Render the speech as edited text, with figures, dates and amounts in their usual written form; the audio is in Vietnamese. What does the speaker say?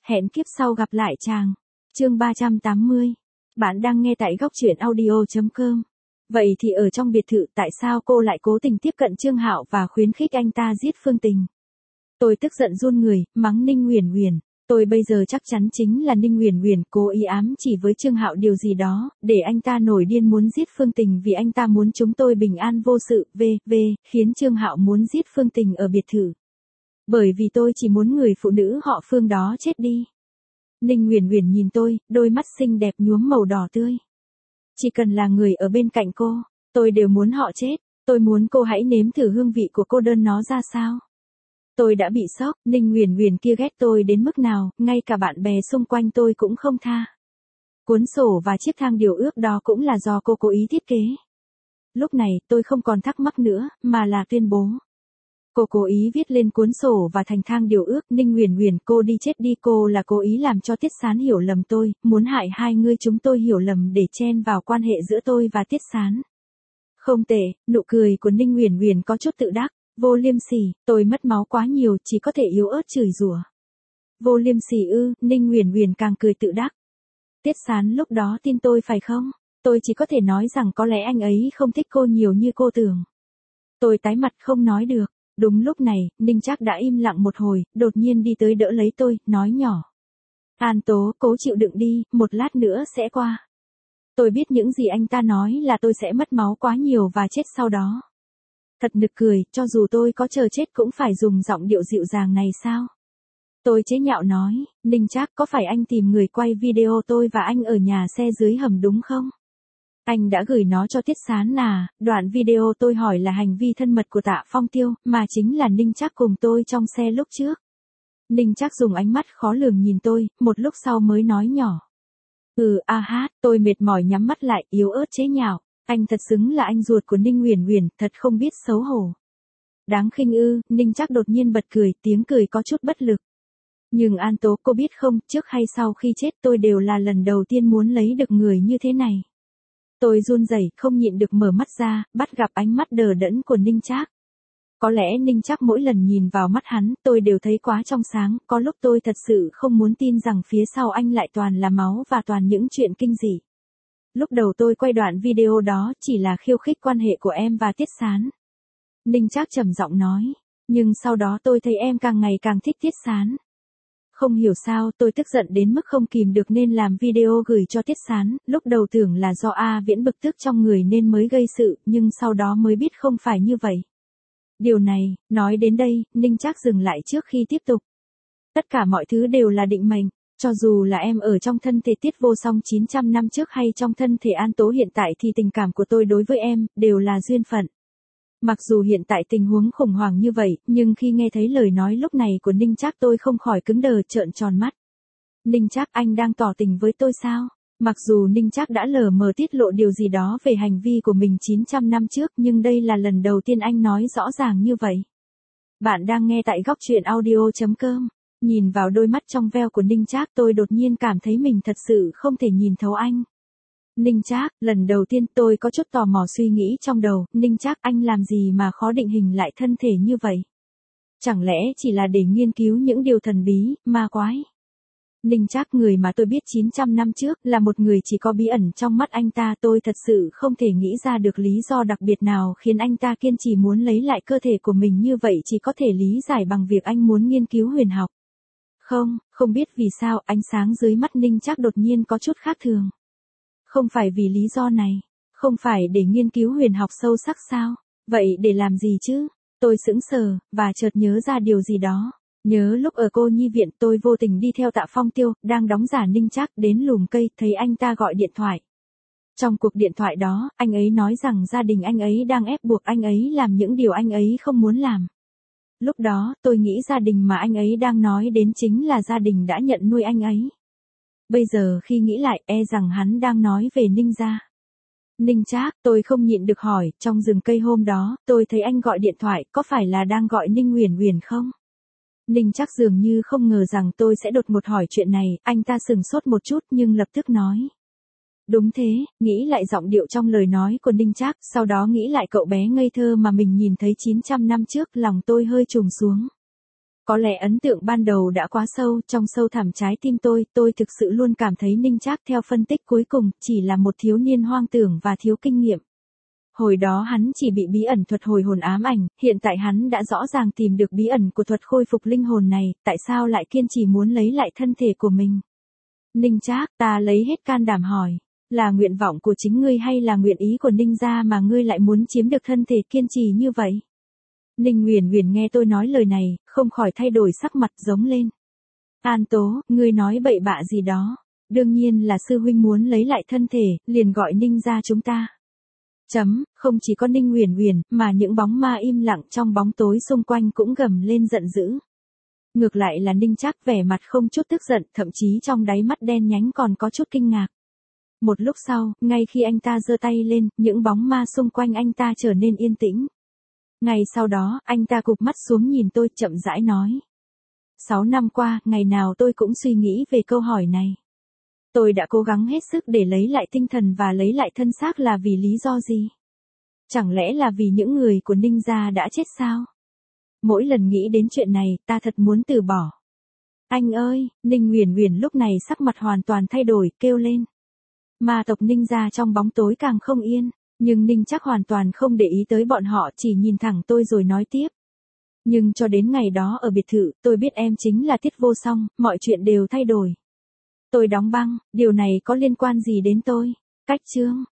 Hẹn kiếp sau gặp lại chàng. Chương 380. Bạn đang nghe tại góc truyện audio.com. Vậy thì ở trong biệt thự tại sao cô lại cố tình tiếp cận Trương Hạo và khuyến khích anh ta giết Phương Tình? Tôi tức giận run người, mắng Ninh Uyển Uyển. Tôi bây giờ chắc chắn chính là Ninh Uyển Uyển cố ý ám chỉ với Trương Hạo điều gì đó, để anh ta nổi điên muốn giết Phương Tình vì anh ta muốn chúng tôi bình an vô sự, khiến Trương Hạo muốn giết Phương Tình ở biệt thự. Bởi vì tôi chỉ muốn người phụ nữ họ Phương đó chết đi. Ninh Uyển Uyển nhìn tôi, đôi mắt xinh đẹp nhuốm màu đỏ tươi. Chỉ cần là người ở bên cạnh cô, tôi đều muốn họ chết. Tôi muốn cô hãy nếm thử hương vị của cô đơn nó ra sao. Tôi đã bị sốc, Ninh Uyển Uyển kia ghét tôi đến mức nào, ngay cả bạn bè xung quanh tôi cũng không tha. Cuốn sổ và chiếc thang điều ước đó cũng là do cô cố ý thiết kế. Lúc này tôi không còn thắc mắc nữa, mà là tuyên bố. Cô cố ý viết lên cuốn sổ và thành thang điều ước. Ninh Uyển Uyển, cô đi chết đi, cô là cố ý làm cho Tiết Sán hiểu lầm tôi, muốn hại hai người chúng tôi hiểu lầm để chen vào quan hệ giữa tôi và Tiết Sán. Không tệ, nụ cười của Ninh Uyển Uyển có chút tự đắc. Vô liêm sỉ, tôi mất máu quá nhiều, chỉ có thể yếu ớt chửi rủa. Vô liêm sỉ ư? Ninh Uyển Uyển càng cười tự đắc. Tiết Sán lúc đó tin tôi phải không? Tôi chỉ có thể nói rằng có lẽ anh ấy không thích cô nhiều như cô tưởng. Tôi tái mặt không nói được. Đúng lúc này, Ninh Trác đã im lặng một hồi, đột nhiên đi tới đỡ lấy tôi, nói nhỏ. An Tố, cố chịu đựng đi, một lát nữa sẽ qua. Tôi biết những gì anh ta nói là tôi sẽ mất máu quá nhiều và chết sau đó. Thật nực cười, cho dù tôi có chờ chết cũng phải dùng giọng điệu dịu dàng này sao? Tôi chế nhạo nói, Ninh Trác, có phải anh tìm người quay video tôi và anh ở nhà xe dưới hầm đúng không? Anh đã gửi nó cho Tiết Sán à? Đoạn video tôi hỏi là hành vi thân mật của Tạ Phong Tiêu, mà chính là Ninh Trác cùng tôi trong xe lúc trước. Ninh Trác dùng ánh mắt khó lường nhìn tôi, một lúc sau mới nói nhỏ. Tôi mệt mỏi nhắm mắt lại, yếu ớt chế nhạo. Anh thật xứng là anh ruột của Ninh Uyển Uyển, thật không biết xấu hổ. Đáng khinh ư? Ninh Trác đột nhiên bật cười, tiếng cười có chút bất lực. Nhưng An Tố, cô biết không, trước hay sau khi chết tôi đều là lần đầu tiên muốn lấy được người như thế này. Tôi run rẩy, không nhịn được mở mắt ra, bắt gặp ánh mắt đờ đẫn của Ninh Trác. Có lẽ Ninh Trác mỗi lần nhìn vào mắt hắn, tôi đều thấy quá trong sáng, có lúc tôi thật sự không muốn tin rằng phía sau anh lại toàn là máu và toàn những chuyện kinh dị. Lúc đầu tôi quay đoạn video đó chỉ là khiêu khích quan hệ của em và Tiết Sán. Ninh Trác trầm giọng nói, nhưng sau đó tôi thấy em càng ngày càng thích Tiết Sán. Không hiểu sao, tôi tức giận đến mức không kìm được nên làm video gửi cho Tiết Sán, lúc đầu tưởng là do A Viễn bực tức trong người nên mới gây sự, nhưng sau đó mới biết không phải như vậy. Điều này, nói đến đây, Ninh Trác dừng lại trước khi tiếp tục. Tất cả mọi thứ đều là định mệnh, cho dù là em ở trong thân thể Tiết Vô Song 900 năm trước hay trong thân thể An Tố hiện tại thì tình cảm của tôi đối với em, đều là duyên phận. Mặc dù hiện tại tình huống khủng hoảng như vậy, nhưng khi nghe thấy lời nói lúc này của Ninh Trác tôi không khỏi cứng đờ trợn tròn mắt. Ninh Trác, anh đang tỏ tình với tôi sao? Mặc dù Ninh Trác đã lờ mờ tiết lộ điều gì đó về hành vi của mình 900 năm trước nhưng đây là lần đầu tiên anh nói rõ ràng như vậy. Bạn đang nghe tại góc truyện audio.com. Nhìn vào đôi mắt trong veo của Ninh Trác tôi đột nhiên cảm thấy mình thật sự không thể nhìn thấu anh. Ninh Trác, lần đầu tiên tôi có chút tò mò suy nghĩ trong đầu, Ninh Trác, anh làm gì mà khó định hình lại thân thể như vậy? Chẳng lẽ chỉ là để nghiên cứu những điều thần bí, ma quái? Ninh Trác, người mà tôi biết 900 năm trước là một người chỉ có bí ẩn trong mắt anh ta, tôi thật sự không thể nghĩ ra được lý do đặc biệt nào khiến anh ta kiên trì muốn lấy lại cơ thể của mình như vậy, chỉ có thể lý giải bằng việc anh muốn nghiên cứu huyền học. Không biết vì sao ánh sáng dưới mắt Ninh Trác đột nhiên có chút khác thường. Không phải vì lý do này, không phải để nghiên cứu huyền học sâu sắc sao? Vậy để làm gì chứ? Tôi sững sờ, và chợt nhớ ra điều gì đó. Nhớ lúc ở cô nhi viện tôi vô tình đi theo Tạ Phong Tiêu, đang đóng giả Ninh Trác đến lùm cây, thấy anh ta gọi điện thoại. Trong cuộc điện thoại đó, anh ấy nói rằng gia đình anh ấy đang ép buộc anh ấy làm những điều anh ấy không muốn làm. Lúc đó, tôi nghĩ gia đình mà anh ấy đang nói đến chính là gia đình đã nhận nuôi anh ấy. Bây giờ khi nghĩ lại, rằng hắn đang nói về Ninh gia. Ninh Trác, tôi không nhịn được hỏi, trong rừng cây hôm đó, tôi thấy anh gọi điện thoại, có phải là đang gọi Ninh Uyển Uyển không? Ninh Trác dường như không ngờ rằng tôi sẽ đột ngột hỏi chuyện này, anh ta sừng sốt một chút nhưng lập tức nói. Đúng thế, nghĩ lại giọng điệu trong lời nói của Ninh Trác, sau đó nghĩ lại cậu bé ngây thơ mà mình nhìn thấy 900 năm trước, lòng tôi hơi trùng xuống. Có lẽ ấn tượng ban đầu đã quá sâu, trong sâu thẳm trái tim tôi thực sự luôn cảm thấy Ninh Trác theo phân tích cuối cùng, chỉ là một thiếu niên hoang tưởng và thiếu kinh nghiệm. Hồi đó hắn chỉ bị bí ẩn thuật hồi hồn ám ảnh, hiện tại hắn đã rõ ràng tìm được bí ẩn của thuật khôi phục linh hồn này, tại sao lại kiên trì muốn lấy lại thân thể của mình? Ninh Trác, ta lấy hết can đảm hỏi, là nguyện vọng của chính ngươi hay là nguyện ý của Ninh gia mà ngươi lại muốn chiếm được thân thể kiên trì như vậy? Ninh Uyển Uyển nghe tôi nói lời này, không khỏi thay đổi sắc mặt giống lên. An Tố, ngươi nói bậy bạ gì đó? Đương nhiên là sư huynh muốn lấy lại thân thể, liền gọi Ninh gia chúng ta. Không chỉ có Ninh Uyển Uyển, mà những bóng ma im lặng trong bóng tối xung quanh cũng gầm lên giận dữ. Ngược lại là Ninh Trác vẻ mặt không chút tức giận, thậm chí trong đáy mắt đen nhánh còn có chút kinh ngạc. Một lúc sau, ngay khi anh ta giơ tay lên, những bóng ma xung quanh anh ta trở nên yên tĩnh. Ngày sau đó, anh ta cụp mắt xuống nhìn tôi, chậm rãi nói. 6 năm qua, ngày nào tôi cũng suy nghĩ về câu hỏi này. Tôi đã cố gắng hết sức để lấy lại tinh thần và lấy lại thân xác là vì lý do gì? Chẳng lẽ là vì những người của Ninh gia đã chết sao? Mỗi lần nghĩ đến chuyện này, ta thật muốn từ bỏ. Anh ơi, Ninh Uyển Uyển lúc này sắc mặt hoàn toàn thay đổi, kêu lên. Ma tộc Ninh gia trong bóng tối càng không yên, nhưng Ninh Trác hoàn toàn không để ý tới bọn họ, chỉ nhìn thẳng tôi rồi nói tiếp. Nhưng cho đến ngày đó ở biệt thự, tôi biết em chính là Tiết Vô Song, mọi chuyện đều thay đổi. Tôi đóng băng, điều này có liên quan gì đến tôi? Cách chương